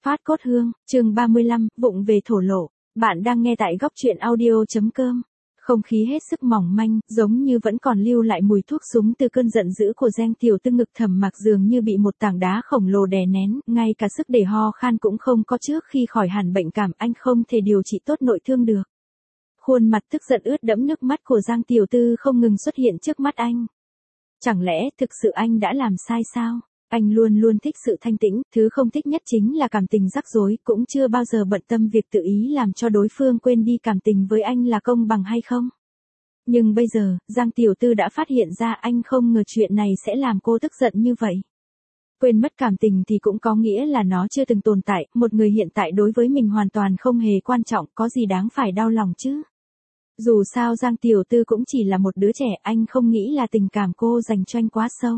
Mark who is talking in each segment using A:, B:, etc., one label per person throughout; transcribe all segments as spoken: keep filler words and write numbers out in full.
A: Phát cốt hương, chương ba mươi lăm, vụng về thổ lộ. Bạn đang nghe tại góc truyện audio chấm com. Không khí hết sức mỏng manh, giống như vẫn còn lưu lại mùi thuốc súng từ cơn giận dữ của Giang Tiểu Tư. Ngực Thẩm Mạc dường như bị một tảng đá khổng lồ đè nén, ngay cả sức để ho khan cũng không có. Trước khi khỏi hẳn bệnh cảm, anh không thể điều trị tốt nội thương được. Khuôn mặt tức giận ướt đẫm nước mắt của Giang Tiểu Tư không ngừng xuất hiện trước mắt anh. Chẳng lẽ thực sự anh đã làm sai sao? Anh luôn luôn thích sự thanh tĩnh, thứ không thích nhất chính là cảm tình rắc rối, cũng chưa bao giờ bận tâm việc tự ý làm cho đối phương quên đi cảm tình với anh là công bằng hay không. Nhưng bây giờ, Giang Tiểu Tư đã phát hiện ra anh không ngờ chuyện này sẽ làm cô tức giận như vậy. Quên mất cảm tình thì cũng có nghĩa là nó chưa từng tồn tại, một người hiện tại đối với mình hoàn toàn không hề quan trọng, có gì đáng phải đau lòng chứ. Dù sao Giang Tiểu Tư cũng chỉ là một đứa trẻ, anh không nghĩ là tình cảm cô dành cho anh quá sâu.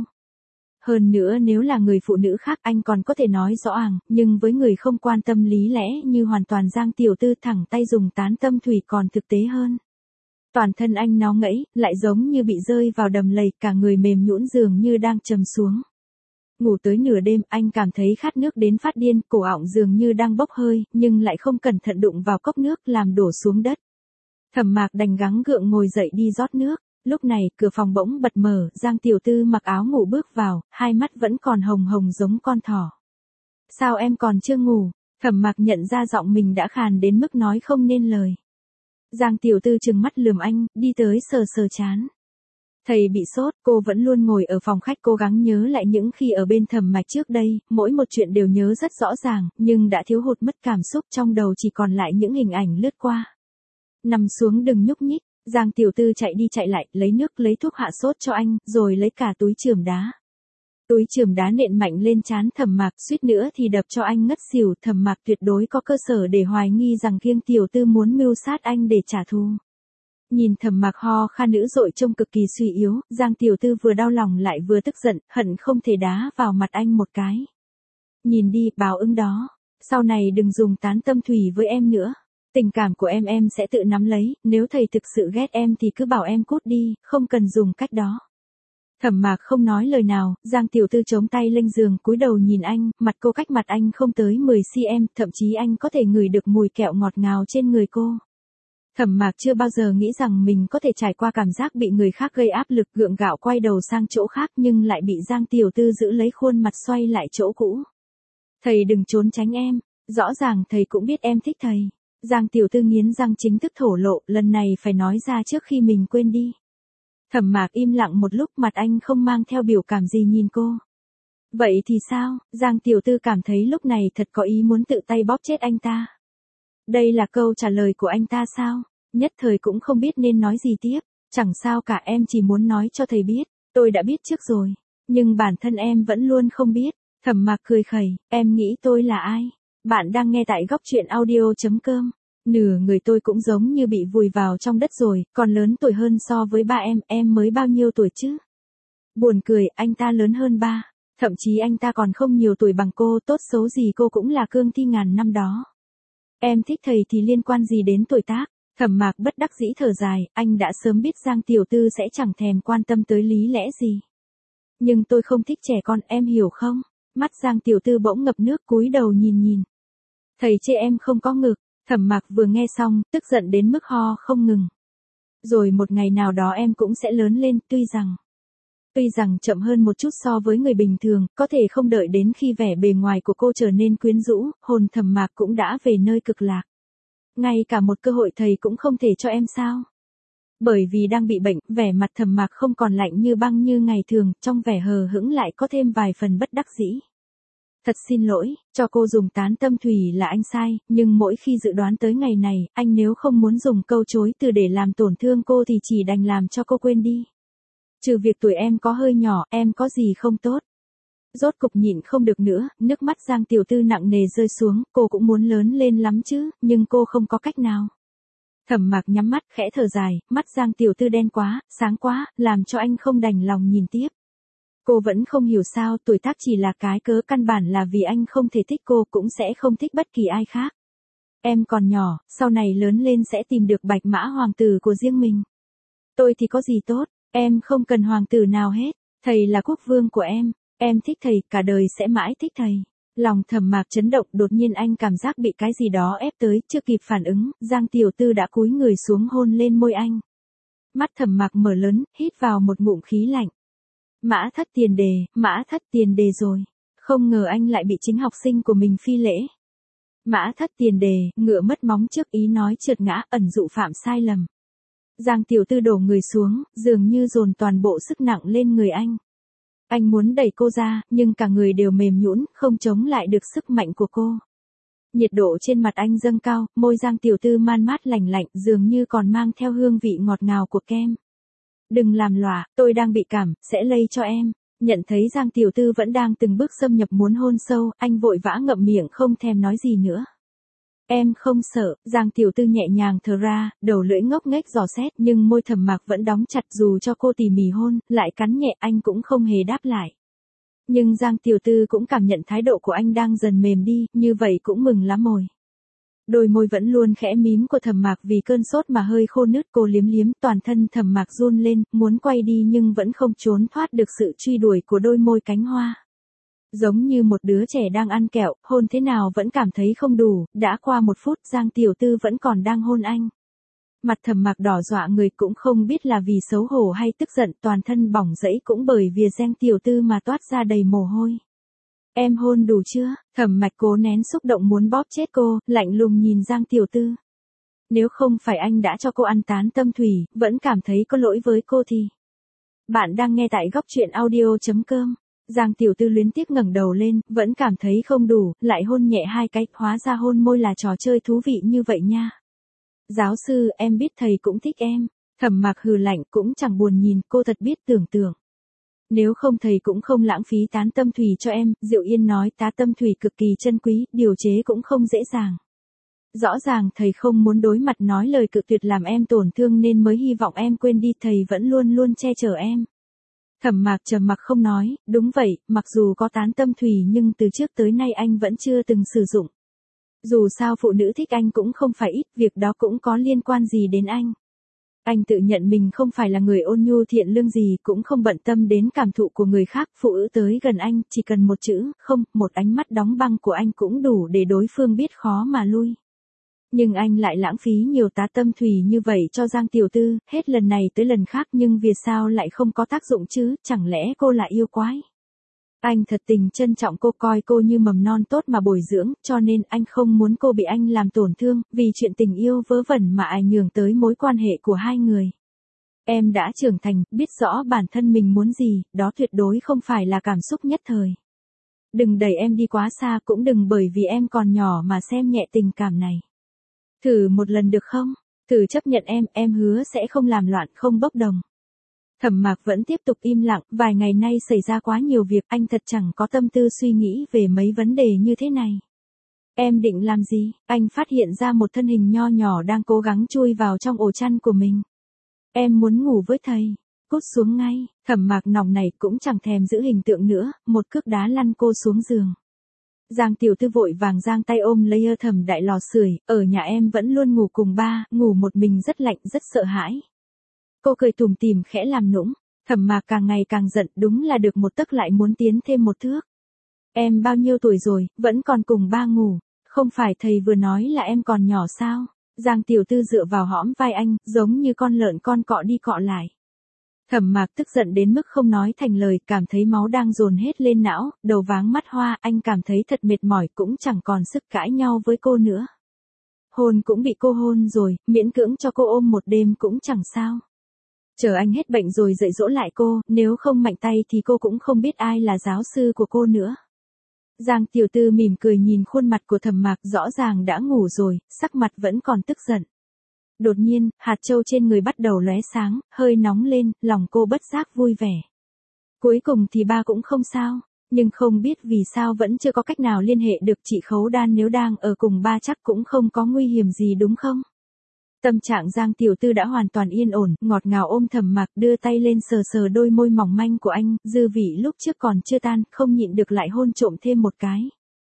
A: Hơn nữa nếu là người phụ nữ khác anh còn có thể nói rõ ràng, nhưng với người không quan tâm lý lẽ như hoàn toàn Giang Tiểu Tư thẳng tay dùng tán tâm thủy còn thực tế hơn. Toàn thân anh nó ngẫy, lại giống như bị rơi vào đầm lầy, cả người mềm nhũn dường như đang trầm xuống. Ngủ tới nửa đêm anh cảm thấy khát nước đến phát điên, cổ họng dường như đang bốc hơi, nhưng lại không cẩn thận đụng vào cốc nước làm đổ xuống đất. Thẩm Mạc đành gắng gượng ngồi dậy đi rót nước. Lúc này, cửa phòng bỗng bật mở, Giang Tiểu Tư mặc áo ngủ bước vào, hai mắt vẫn còn hồng hồng giống con thỏ. Sao em còn chưa ngủ? Thẩm Mạc nhận ra giọng mình đã khàn đến mức nói không nên lời. Giang Tiểu Tư trừng mắt lườm anh, đi tới sờ sờ trán. Thầy bị sốt, cô vẫn luôn ngồi ở phòng khách cố gắng nhớ lại những khi ở bên Thẩm Mạc trước đây, mỗi một chuyện đều nhớ rất rõ ràng, nhưng đã thiếu hụt mất cảm xúc, trong đầu chỉ còn lại những hình ảnh lướt qua. Nằm xuống đừng nhúc nhích. Giang Tiểu Tư chạy đi chạy lại, lấy nước lấy thuốc hạ sốt cho anh, rồi lấy cả túi chườm đá. Túi chườm đá nện mạnh lên trán Thẩm Mạc, suýt nữa thì đập cho anh ngất xỉu. Thẩm Mạc tuyệt đối có cơ sở để hoài nghi rằng Giang Tiểu Tư muốn mưu sát anh để trả thù. Nhìn Thẩm Mạc ho khan dữ dội trông cực kỳ suy yếu, Giang Tiểu Tư vừa đau lòng lại vừa tức giận, hận không thể đá vào mặt anh một cái. Nhìn đi, báo ứng đó, sau này đừng dùng tán tâm thủy với em nữa. Tình cảm của em em sẽ tự nắm lấy, nếu thầy thực sự ghét em thì cứ bảo em cút đi, không cần dùng cách đó. Thẩm Mạc không nói lời nào, Giang Tiểu Tư chống tay lên giường cúi đầu nhìn anh, mặt cô cách mặt anh không tới mười xăng-ti-mét, thậm chí anh có thể ngửi được mùi kẹo ngọt ngào trên người cô. Thẩm Mạc chưa bao giờ nghĩ rằng mình có thể trải qua cảm giác bị người khác gây áp lực, gượng gạo quay đầu sang chỗ khác nhưng lại bị Giang Tiểu Tư giữ lấy khuôn mặt xoay lại chỗ cũ. Thầy đừng trốn tránh em, rõ ràng thầy cũng biết em thích thầy. Giang Tiểu Tư nghiến răng chính thức thổ lộ, lần này phải nói ra trước khi mình quên đi. Thẩm Mạc im lặng một lúc, mặt anh không mang theo biểu cảm gì nhìn cô. Vậy thì sao? Giang Tiểu Tư cảm thấy lúc này thật có ý muốn tự tay bóp chết anh ta. Đây là câu trả lời của anh ta sao? Nhất thời cũng không biết nên nói gì tiếp. Chẳng sao cả, em chỉ muốn nói cho thầy biết. Tôi đã biết trước rồi. Nhưng bản thân em vẫn luôn không biết. Thẩm Mạc cười khẩy, em nghĩ tôi là ai? Bạn đang nghe tại góc truyện audio chấm com. Nửa người tôi cũng giống như bị vùi vào trong đất rồi, còn lớn tuổi hơn so với ba em, em mới bao nhiêu tuổi chứ? Buồn cười, anh ta lớn hơn ba. Thậm chí anh ta còn không nhiều tuổi bằng cô, tốt xấu gì cô cũng là cương thi ngàn năm đó. Em thích thầy thì liên quan gì đến tuổi tác? Thẩm Mạc bất đắc dĩ thở dài, anh đã sớm biết Giang Tiểu Tư sẽ chẳng thèm quan tâm tới lý lẽ gì. Nhưng tôi không thích trẻ con, em hiểu không? Mắt Giang Tiểu Tư bỗng ngập nước, cúi đầu nhìn nhìn. Thầy chê em không có ngực. Thẩm Mạc vừa nghe xong, tức giận đến mức ho không ngừng. Rồi một ngày nào đó em cũng sẽ lớn lên, tuy rằng... Tuy rằng chậm hơn một chút so với người bình thường, có thể không đợi đến khi vẻ bề ngoài của cô trở nên quyến rũ, hồn Thẩm Mạc cũng đã về nơi cực lạc. Ngay cả một cơ hội thầy cũng không thể cho em sao? Bởi vì đang bị bệnh, vẻ mặt Thẩm Mạc không còn lạnh như băng như ngày thường, trong vẻ hờ hững lại có thêm vài phần bất đắc dĩ. Thật xin lỗi, cho cô dùng tán tâm thủy là anh sai, nhưng mỗi khi dự đoán tới ngày này, anh nếu không muốn dùng câu chối từ để làm tổn thương cô thì chỉ đành làm cho cô quên đi. Trừ việc tuổi em có hơi nhỏ, em có gì không tốt. Rốt cục nhịn không được nữa, nước mắt Giang Tiểu Tư nặng nề rơi xuống, cô cũng muốn lớn lên lắm chứ, nhưng cô không có cách nào. Thẩm Mạc nhắm mắt, khẽ thở dài, mắt Giang Tiểu Tư đen quá, sáng quá, làm cho anh không đành lòng nhìn tiếp. Cô vẫn không hiểu sao tuổi tác chỉ là cái cớ, căn bản là vì anh không thể thích cô, cũng sẽ không thích bất kỳ ai khác. Em còn nhỏ, sau này lớn lên sẽ tìm được bạch mã hoàng tử của riêng mình. Tôi thì có gì tốt, em không cần hoàng tử nào hết, thầy là quốc vương của em, em thích thầy, cả đời sẽ mãi thích thầy. Lòng Thẩm Mạc chấn động, đột nhiên anh cảm giác bị cái gì đó ép tới, chưa kịp phản ứng, Giang tiểu thư đã cúi người xuống hôn lên môi anh. Mắt Thẩm Mạc mở lớn, hít vào một ngụm khí lạnh. Mã Thất tiền đề, Mã Thất tiền đề rồi. Không ngờ anh lại bị chính học sinh của mình phi lễ. Mã Thất tiền đề, ngựa mất móng trước, ý nói trượt ngã, ẩn dụ phạm sai lầm. Giang tiểu thư đổ người xuống, dường như dồn toàn bộ sức nặng lên người anh. Anh muốn đẩy cô ra, nhưng cả người đều mềm nhũn, không chống lại được sức mạnh của cô. Nhiệt độ trên mặt anh dâng cao, môi Giang tiểu thư man mát lành lạnh, dường như còn mang theo hương vị ngọt ngào của kem. Đừng làm lòa, tôi đang bị cảm, sẽ lây cho em. Nhận thấy Giang tiểu thư vẫn đang từng bước xâm nhập muốn hôn sâu, anh vội vã ngậm miệng không thèm nói gì nữa. Em không sợ, Giang tiểu thư nhẹ nhàng thở ra, đầu lưỡi ngốc nghếch dò xét, nhưng môi Thẩm Mạc vẫn đóng chặt, dù cho cô tỉ mỉ hôn, lại cắn nhẹ, anh cũng không hề đáp lại. Nhưng Giang tiểu thư cũng cảm nhận thái độ của anh đang dần mềm đi, như vậy cũng mừng lắm rồi. Đôi môi vẫn luôn khẽ mím của Thẩm Mạc vì cơn sốt mà hơi khô nứt, cô liếm liếm, toàn thân Thẩm Mạc run lên, muốn quay đi nhưng vẫn không trốn thoát được sự truy đuổi của đôi môi cánh hoa. Giống như một đứa trẻ đang ăn kẹo, hôn thế nào vẫn cảm thấy không đủ, đã qua một phút Giang tiểu thư vẫn còn đang hôn anh. Mặt Thẩm Mạc đỏ dọa người, cũng không biết là vì xấu hổ hay tức giận, toàn thân bỏng rẫy, cũng bởi vì Giang tiểu thư mà toát ra đầy mồ hôi. Em hôn đủ chưa? Thẩm Mạc cố nén xúc động muốn bóp chết cô, lạnh lùng nhìn Giang tiểu thư. Nếu không phải anh đã cho cô ăn tán tâm thủy, vẫn cảm thấy có lỗi với cô thì. Bạn đang nghe tại góc truyện audio chấm com. Giang tiểu thư luyến tiếc ngẩng đầu lên, vẫn cảm thấy không đủ, lại hôn nhẹ hai cái, hóa ra hôn môi là trò chơi thú vị như vậy nha. Giáo sư, em biết thầy cũng thích em. Thẩm Mạc hừ lạnh, cũng chẳng buồn nhìn, cô thật biết tưởng tượng. Nếu không thầy cũng không lãng phí tán tâm thủy cho em, Diệu Yên nói, tá tâm thủy cực kỳ chân quý, điều chế cũng không dễ dàng. Rõ ràng thầy không muốn đối mặt nói lời cự tuyệt làm em tổn thương nên mới hy vọng em quên đi, thầy vẫn luôn luôn che chở em. Thẩm Mạc trầm mặc không nói, đúng vậy, mặc dù có tán tâm thủy nhưng từ trước tới nay anh vẫn chưa từng sử dụng. Dù sao phụ nữ thích anh cũng không phải ít, việc đó cũng có liên quan gì đến anh. Anh tự nhận mình không phải là người ôn nhu thiện lương gì, cũng không bận tâm đến cảm thụ của người khác, phụ nữ tới gần anh, chỉ cần một chữ, không, một ánh mắt đóng băng của anh cũng đủ để đối phương biết khó mà lui. Nhưng anh lại lãng phí nhiều tá tâm thủy như vậy cho Giang tiểu thư, hết lần này tới lần khác, nhưng vì sao lại không có tác dụng chứ, chẳng lẽ cô lại yêu quái? Anh thật tình trân trọng cô, coi cô như mầm non tốt mà bồi dưỡng, cho nên anh không muốn cô bị anh làm tổn thương, vì chuyện tình yêu vớ vẩn mà ảnh hưởng tới mối quan hệ của hai người. Em đã trưởng thành, biết rõ bản thân mình muốn gì, đó tuyệt đối không phải là cảm xúc nhất thời. Đừng đẩy em đi quá xa, cũng đừng bởi vì em còn nhỏ mà xem nhẹ tình cảm này. Thử một lần được không? Thử chấp nhận em, em hứa sẽ không làm loạn, không bốc đồng. Thẩm Mạc vẫn tiếp tục im lặng, vài ngày nay xảy ra quá nhiều việc, anh thật chẳng có tâm tư suy nghĩ về mấy vấn đề như thế này. Em định làm gì? Anh phát hiện ra một thân hình nho nhỏ đang cố gắng chui vào trong ổ chăn của mình. Em muốn ngủ với thầy. Cút xuống ngay. Thẩm Mạc nòng này cũng chẳng thèm giữ hình tượng nữa, một cước đá lăn cô xuống giường. Giang tiểu thư vội vàng giang tay ôm lấy ơ Thẩm đại lò sưởi, ở nhà em vẫn luôn ngủ cùng ba, ngủ một mình rất lạnh, rất sợ hãi. Cô cười tủm tỉm khẽ làm nũng, Thẩm Mạc càng ngày càng giận, đúng là được một tấc lại muốn tiến thêm một thước. Em bao nhiêu tuổi rồi, vẫn còn cùng ba ngủ, không phải thầy vừa nói là em còn nhỏ sao? Giang tiểu thư dựa vào hõm vai anh, giống như con lợn con cọ đi cọ lại. Thẩm Mạc tức giận đến mức không nói thành lời, cảm thấy máu đang dồn hết lên não, đầu váng mắt hoa, anh cảm thấy thật mệt mỏi, cũng chẳng còn sức cãi nhau với cô nữa. Hôn cũng bị cô hôn rồi, miễn cưỡng cho cô ôm một đêm cũng chẳng sao. Chờ anh hết bệnh rồi dạy dỗ lại cô, nếu không mạnh tay thì cô cũng không biết ai là giáo sư của cô nữa. Giang tiểu thư mỉm cười nhìn khuôn mặt của Thẩm Mạc, rõ ràng đã ngủ rồi, sắc mặt vẫn còn tức giận. Đột nhiên, hạt châu trên người bắt đầu lóe sáng, hơi nóng lên, lòng cô bất giác vui vẻ. Cuối cùng thì ba cũng không sao, nhưng không biết vì sao vẫn chưa có cách nào liên hệ được chị Khấu Đan, nếu đang ở cùng ba chắc cũng không có nguy hiểm gì đúng không? Tâm trạng Giang tiểu thư đã hoàn toàn yên ổn, ngọt ngào ôm Thẩm Mạc, đưa tay lên sờ sờ đôi môi mỏng manh của anh, dư vị lúc trước còn chưa tan, không nhịn được lại hôn trộm thêm một cái.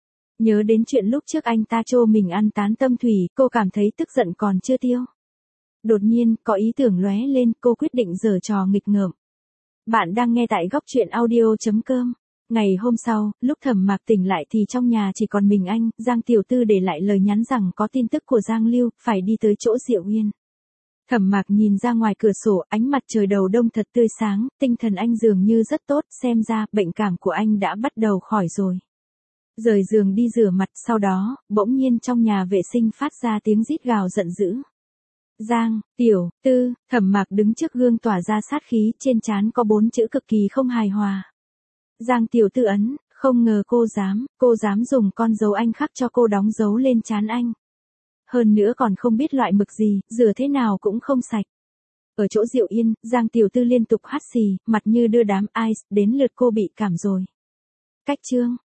A: Nhớ đến chuyện lúc trước anh ta trô mình ăn tán tâm thủy, cô cảm thấy tức giận còn chưa tiêu. Đột nhiên, có ý tưởng lóe lên, cô quyết định giở trò nghịch ngợm. Bạn đang nghe tại góc truyện audio chấm com. Ngày hôm sau, lúc Thẩm Mạc tỉnh lại thì trong nhà chỉ còn mình anh, Giang Tiểu Tư để lại lời nhắn rằng có tin tức của Giang Lưu, phải đi tới chỗ Diệu Uyên. Thẩm Mạc nhìn ra ngoài cửa sổ, ánh mặt trời đầu đông thật tươi sáng, tinh thần anh dường như rất tốt, xem ra bệnh cảm của anh đã bắt đầu khỏi rồi. Rời giường đi rửa mặt, sau đó, bỗng nhiên trong nhà vệ sinh phát ra tiếng rít gào giận dữ. Giang, Tiểu, Tư, Thẩm Mạc đứng trước gương tỏa ra sát khí, trên trán có bốn chữ cực kỳ không hài hòa. Giang Tiểu Tư ấn, không ngờ cô dám, cô dám dùng con dấu anh khắc cho cô đóng dấu lên trán anh. Hơn nữa còn không biết loại mực gì, rửa thế nào cũng không sạch. Ở chỗ Diệu Yên, Giang Tiểu Tư liên tục hắt xì, mặt như đưa đám ice, đến lượt cô bị cảm rồi. Cách chương